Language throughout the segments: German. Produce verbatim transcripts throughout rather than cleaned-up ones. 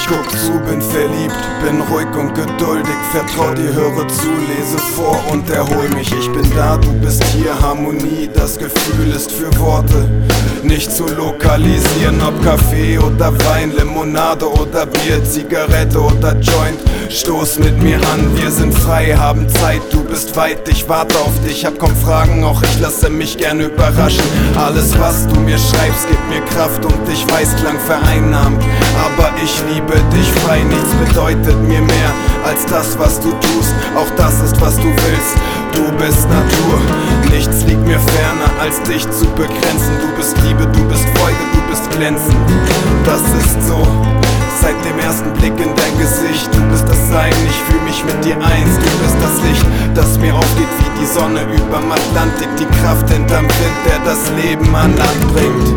Ich guck zu, bin verliebt, bin ruhig und geduldig. Vertrau dir, höre zu, lese vor und erhol mich. Ich bin da, du bist hier, Harmonie, das Gefühl ist für Worte nicht zu lokalisieren. Ob Kaffee oder Wein, Limonade oder Bier, Zigarette oder Joint, stoß mit mir an. Wir sind frei, haben Zeit, du bist weit, ich warte auf dich. Hab kaum Fragen, auch ich lasse mich gern überraschen. Alles was du mir schreibst, gibt mir Kraft und ich weiß, Klang vereinnahmt. Aber ich liebe dich frei, nichts bedeutet mir mehr als das, was du tust. Auch das ist, was du willst. Du bist Natur, nichts liegt mir ferner, als dich zu begrenzen. Du bist Liebe, du bist Freude, du bist glänzend. Das ist so, seit dem ersten Blick in dein Gesicht. Du bist das Sein, ich fühl mich mit dir eins. Du bist das Licht, das mir aufgeht wie die Sonne überm Atlantik. Die Kraft hinterm Wind, der das Leben an Land bringt.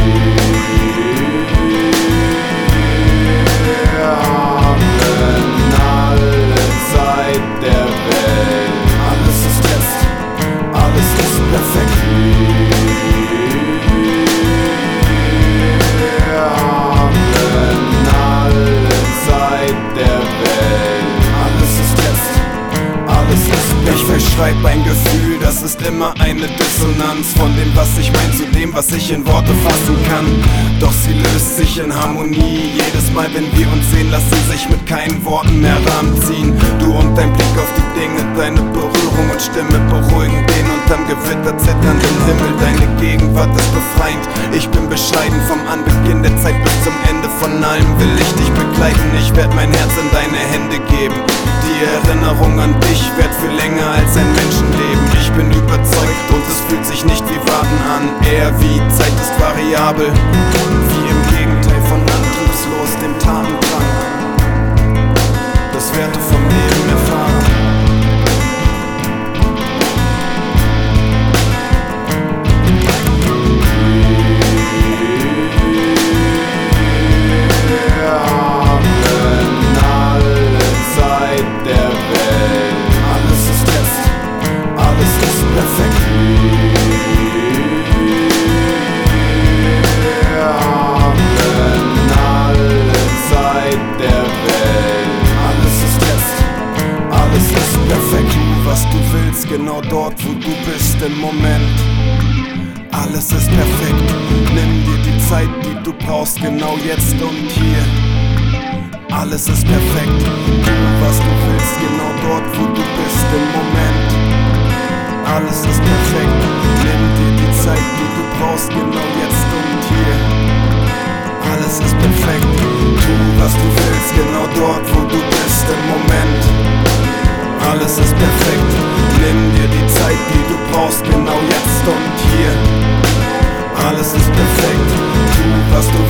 Schreib ein Gefühl, das ist immer eine Dissonanz von dem, was ich mein, zu dem, was ich in Worte fassen kann. Doch sie löst sich in Harmonie. Jedes Mal, wenn wir uns sehen, lassen sich mit keinen Worten mehr Rahmen ziehen. Du und dein Blick auf die Dinge, deine Berührung und Stimme beruhigen den unterm Gewitter zitternden Himmel. Deine Gegenwart ist befreiend. Ich bin bescheiden, vom Anbeginn der Zeit bis zum Ende von allem will ich dich begleiten. Ich werd mein Herz in deine Hände geben. Die Erinnerung an dich währt für länger als ein Menschenleben. Ich bin überzeugt und es fühlt sich nicht wie Warten an, eher wie Zeit ist variabel. Wie im Gegenteil von antriebslos, dem Tatendrang, das Werte vom Leben erfahren. Genau dort, wo du bist im Moment. Alles ist perfekt. Nimm dir die Zeit, die du brauchst, genau jetzt und hier. Alles ist perfekt. Tu, was du willst, genau dort, wo du bist im Moment. Alles ist perfekt. Nimm dir die Zeit, die du brauchst, genau jetzt und hier. Alles ist perfekt. Tu, was du willst, genau dort, wo du bist im Moment. Alles ist perfekt. Nimm dir die Zeit, die du brauchst, genau jetzt und hier. Alles ist perfekt. Tu, was du